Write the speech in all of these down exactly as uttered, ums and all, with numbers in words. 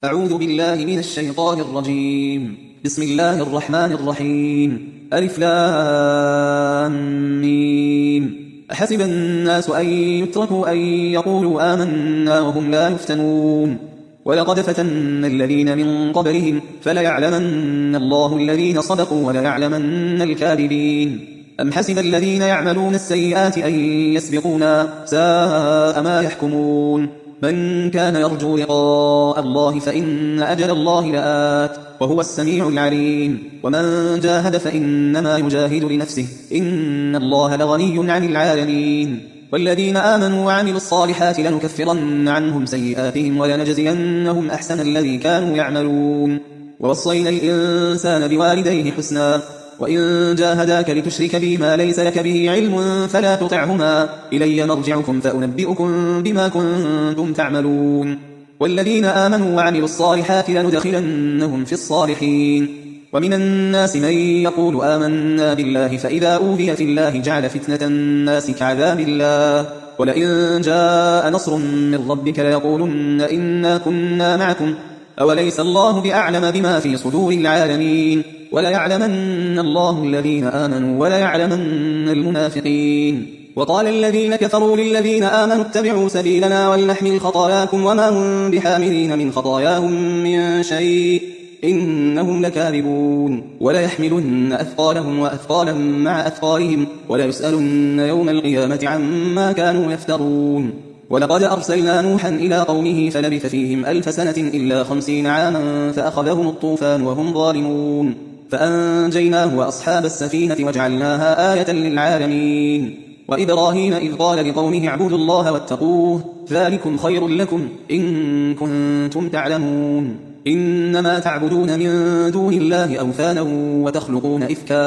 أعوذ بالله من الشيطان الرجيم. بسم الله الرحمن الرحيم. ألف لام ميم. أحسب الناس أن يتركوا أن يقولوا آمنا وهم لا يفتنون ولقد فتنا الذين من قبلهم فليعلمن الله الذين صدقوا وليعلمن الكاذبين. أم حسب الذين يعملون السيئات أن يسبقونا ساء ما يحكمون. من كان يرجو لقاء الله فإن أجل الله لآت وهو السميع العليم. ومن جاهد فإنما يجاهد لنفسه إن الله لغني عن العالمين. والذين آمنوا وعملوا الصالحات لنكفرن عنهم سيئاتهم ولنجزينهم أحسن الذي كانوا يعملون. ووصينا الإنسان بوالديه حسنا وإن جاهداك لتشرك بي ما ليس لك به علم فلا تطعهما إلي مرجعكم فأنبئكم بما كنتم تعملون. والذين آمنوا وعملوا الصالحات لندخلنهم في الصالحين. ومن الناس من يقول آمنا بالله فإذا أوذي في الله جعل فتنة الناس كعذاب الله ولئن جاء نصر من ربك ليقولن إنا كنا معكم أوليس الله بأعلم بما في صدور العالمين. وليعلمن الله الذين آمنوا وليعلمن المنافقين. وقال الذين كفروا للذين آمنوا اتبعوا سبيلنا ولنحمل خطاياكم وما هم بحاملين من خطاياهم من شيء إنهم لكاذبون. وليحملن أثقالهم وأثقالا مع أثقالهم وليسألن يوم القيامة عما كانوا يفترون. ولقد أرسلنا نوحا إلى قومه فلبث فيهم ألف سنة إلا خمسين عاما فأخذهم الطوفان وهم ظالمون فأنجيناه وأصحاب السفينة وجعلناها آية للعالمين. وإبراهيم إذ قال لقومه اعبدوا الله واتقوه ذلكم خير لكم إن كنتم تعلمون. إنما تعبدون من دون الله أوثانا وتخلقون إفكا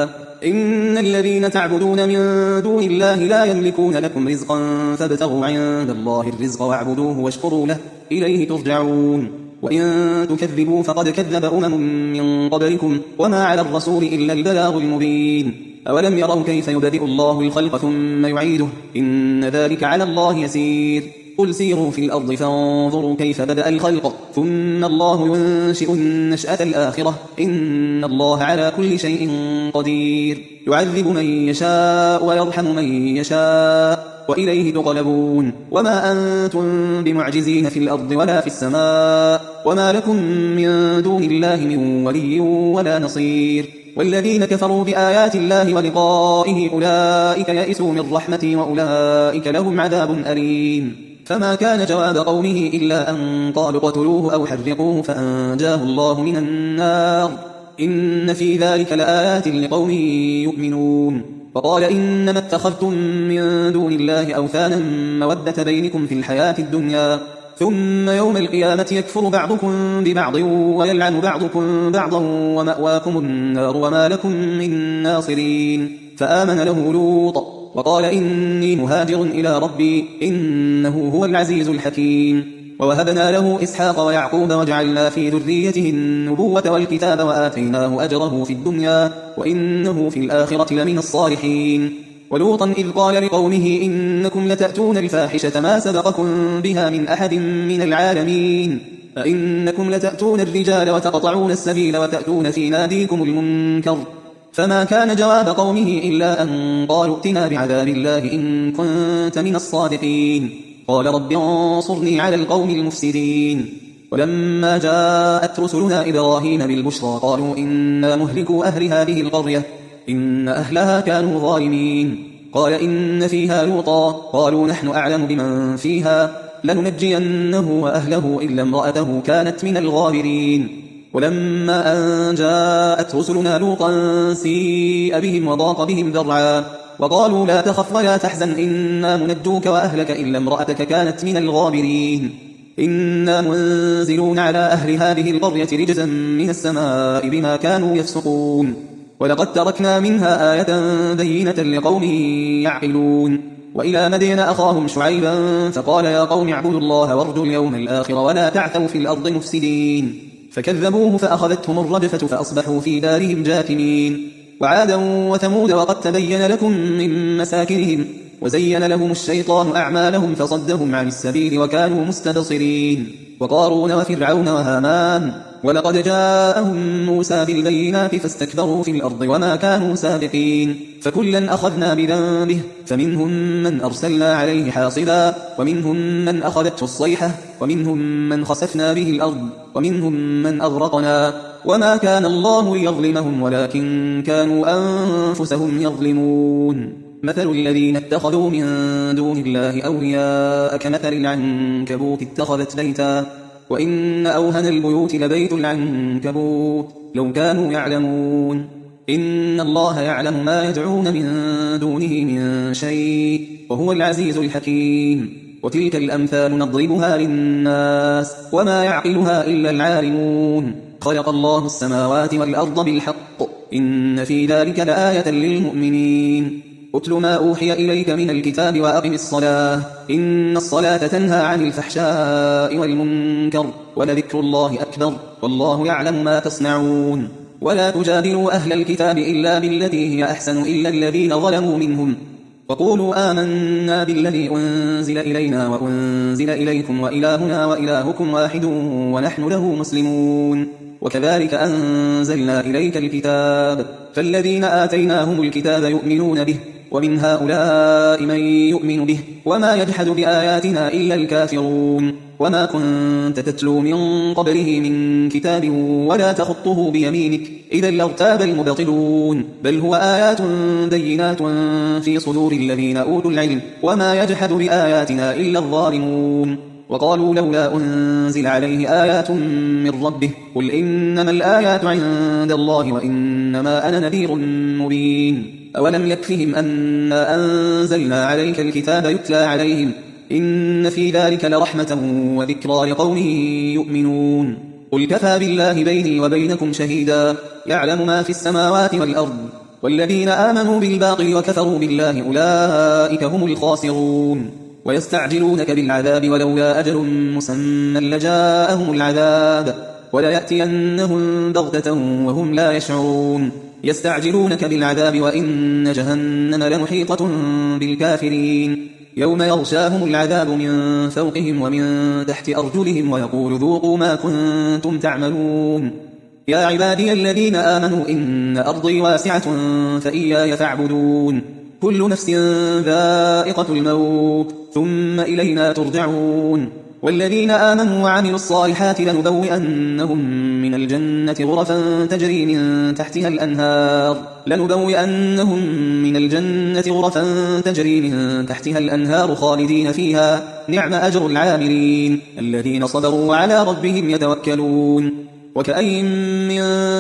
إن الذين تعبدون من دون الله لا يملكون لكم رزقا فابتغوا عند الله الرزق واعبدوه واشكروا له إليه ترجعون. وإن تكذبوا فقد كذب أمم من قبلكم وما على الرسول إلا البلاغ المبين. أولم يروا كيف يبدئ الله الخلق ثم يعيده إن ذلك على الله يسير. قل سيروا في الأرض فانظروا كيف بدأ الخلق ثم الله ينشئ النشأة الآخرة إن الله على كل شيء قدير. يعذب من يشاء ويرحم من يشاء وإليه تقلبون. وما أنتم بمعجزين في الأرض ولا في السماء وما لكم من دون الله من ولي ولا نصير. والذين كفروا بآيات الله ولقائه أولئك يئسوا من رحمتي وأولئك لهم عذاب أليم. فما كان جواب قومه إلا أن قالوا اقتلوه أو حرقوه فأنجاه الله من النار إن في ذلك لآيات لقوم يؤمنون. فقال إنما اتخذتم من دون الله أوثانا مودة بينكم في الحياة الدنيا ثم يوم القيامة يكفر بعضكم ببعض ويلعن بعضكم بعضا ومأواكم النار وما لكم من ناصرين. فآمن له لوط وقال إني مهاجر إلى ربي إنه هو العزيز الحكيم. ووهبنا له إسحاق ويعقوب وجعلنا في ذريته النبوة والكتاب وآتيناه أجره في الدنيا وإنه في الآخرة لمن الصالحين. ولوطا إذ قال لقومه إنكم لتأتون الفاحشة ما سبقكم بها من أحد من العالمين أئنكم لتأتون الرجال وتقطعون السبيل وتأتون في ناديكم المنكر. فما كان جواب قومه إلا أن قالوا ائتنا بعذاب الله إن كنت من الصادقين. قال رب انصرني على القوم المفسدين. ولما جاءت رسلنا إبراهيم بالبشرى قالوا إنا مهلكو أهل هذه القرية إن أهلها كانوا ظالمين. قال إن فيها لوطا قالوا نحن أعلم بمن فيها لننجينه وأهله إلا امرأته كانت من الغابرين. ولما أن جاءت رسلنا لوطا سيء بهم وضاق بهم ذرعا وقالوا لا تخف ولا تحزن إنا منجوك وأهلك إلا امرأتك كانت من الغابرين. إنا منزلون على أهل هذه القرية رجزا من السماء بما كانوا يفسقون. ولقد تركنا منها آية بينة لقوم يعقلون. وإلى مدين أخاهم شعيبا فقال يا قوم اعبدوا الله وارجوا اليوم الآخر ولا تعثوا في الأرض مفسدين. فكذبوه فأخذتهم الرجفة فأصبحوا في دارهم جاثمين. وعادا وثمود وقد تبين لكم من مساكنهم وزين لهم الشيطان أعمالهم فصدهم عن السبيل وكانوا مستبصرين. وقارون وفرعون وهامان ولقد جاءهم موسى بالبينات فاستكبروا في الأرض وما كانوا سابقين. فكلا أخذنا بذنبه فمنهم من أرسلنا عليه حاصبا ومنهم من أخذته الصيحة ومنهم من خسفنا به الأرض ومنهم من أغرقنا وما كان الله ليظلمهم ولكن كانوا أنفسهم يظلمون. مثل الذين اتخذوا من دون الله أولياء كمثل العنكبوت اتخذت بيتا وإن أوهن البيوت لبيت العنكبوت لو كانوا يعلمون. إن الله يعلم ما يدعون من دونه من شيء وهو العزيز الحكيم. وتلك الأمثال نضربها للناس وما يعقلها إلا العالمون. خلق الله السماوات والأرض بالحق إن في ذلك لآية للمؤمنين. أتل ما أوحي إليك من الكتاب وأقم الصلاة إن الصلاة تنهى عن الفحشاء والمنكر ولذكر الله أكبر والله يعلم ما تصنعون. ولا تجادلوا أهل الكتاب إلا بالتي هي أحسن إلا الذين ظلموا منهم وقولوا آمنا بالذي أنزل إلينا وأنزل إليكم وإلهنا وإلهكم واحد ونحن له مسلمون. وكذلك أنزلنا إليك الكتاب فالذين آتيناهم الكتاب يؤمنون به ومن هؤلاء من يؤمن به وما يجحد بآياتنا إلا الكافرون. وما كنت تتلو من قبله من كتاب ولا تخطه بيمينك إذا لارتاب المبطلون بل هو آيات بينات في صدور الذين أوتوا العلم وما يجحد بآياتنا إلا الظالمون. وقالوا لولا أنزل عليه آيات من ربه قل إنما الآيات عند الله وإنما أنا نذير مبين. أولم يكفهم أنا أنزلنا عليك الكتاب يتلى عليهم إن في ذلك لرحمة وذكرى لقوم يؤمنون. قل كفى بالله بيني وبينكم شهيدا يعلم ما في السماوات والأرض والذين آمنوا بالباطل وكفروا بالله أولئك هم الخاسرون. ويستعجلونك بالعذاب ولولا أجل مسمى لجاءهم العذاب وليأتينهم بغتة وهم لا يشعرون. يستعجلونك بالعذاب وإن جهنم لمحيطة بالكافرين يوم يغشاهم العذاب من فوقهم ومن تحت أرجلهم ويقول ذوقوا ما كنتم تعملون. يا عبادي الذين آمنوا إن أرضي واسعة فإياي فاعبدون. كل نفس ذائقة الموت ثم إلينا ترجعون. والذين آمنوا وعملوا الصالحات لنبوئنهم من الجنة غرفا تجري من تحتها الأنهار لنبوئنهم من الجنة غرفا تجري من تحتها الأنهار خالدين فيها نعم أجر العاملين الذين صبروا وعلى ربهم يتوكلون. وكأين من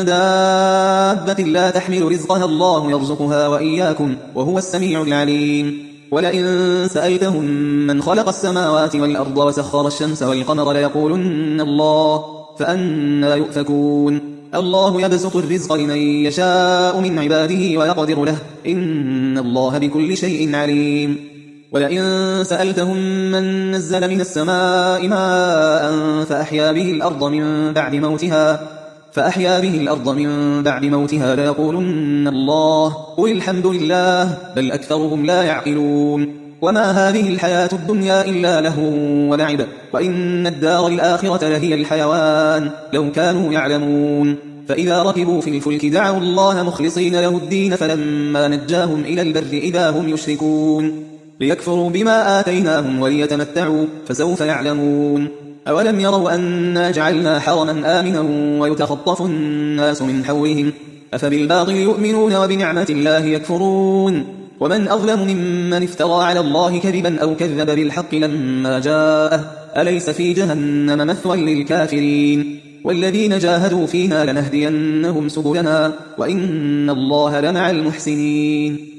دابة لا تحمل رزقها الله يرزقها وإياكم وهو السميع العليم. ولئن سألتهم من خلق السماوات والأرض وسخر الشمس والقمر ليقولن الله فأنى يؤفكون. الله يبسط الرزق لمن يشاء من عباده ويقدر له إن الله بكل شيء عليم. ولئن سألتهم من نزل من السماء ماء فأحيا به الأرض من بعد موتها فأحيا به الأرض من بعد موتها ليقولن الله قل الحمد لله بل أكثرهم لا يعقلون. وما هذه الحياة الدنيا إلا لهو ولعب وإن الدار الآخرة لهي الحيوان لو كانوا يعلمون. فإذا ركبوا في الفلك دعوا الله مخلصين له الدين فلما نجاهم إلى البر إذا هم يشركون ليكفروا بما آتيناهم وليتمتعوا فسوف يعلمون. أولم يروا أنا جعلنا حرما آمنا ويتخطف الناس من حولهم أفبالباطل يؤمنون وبنعمة الله يكفرون. ومن أظلم ممن افترى على الله كذبا أو كذب بالحق لما جاءه أليس في جهنم مثوى للكافرين. والذين جاهدوا فينا لنهدينهم سبلنا وإن الله لمع المحسنين.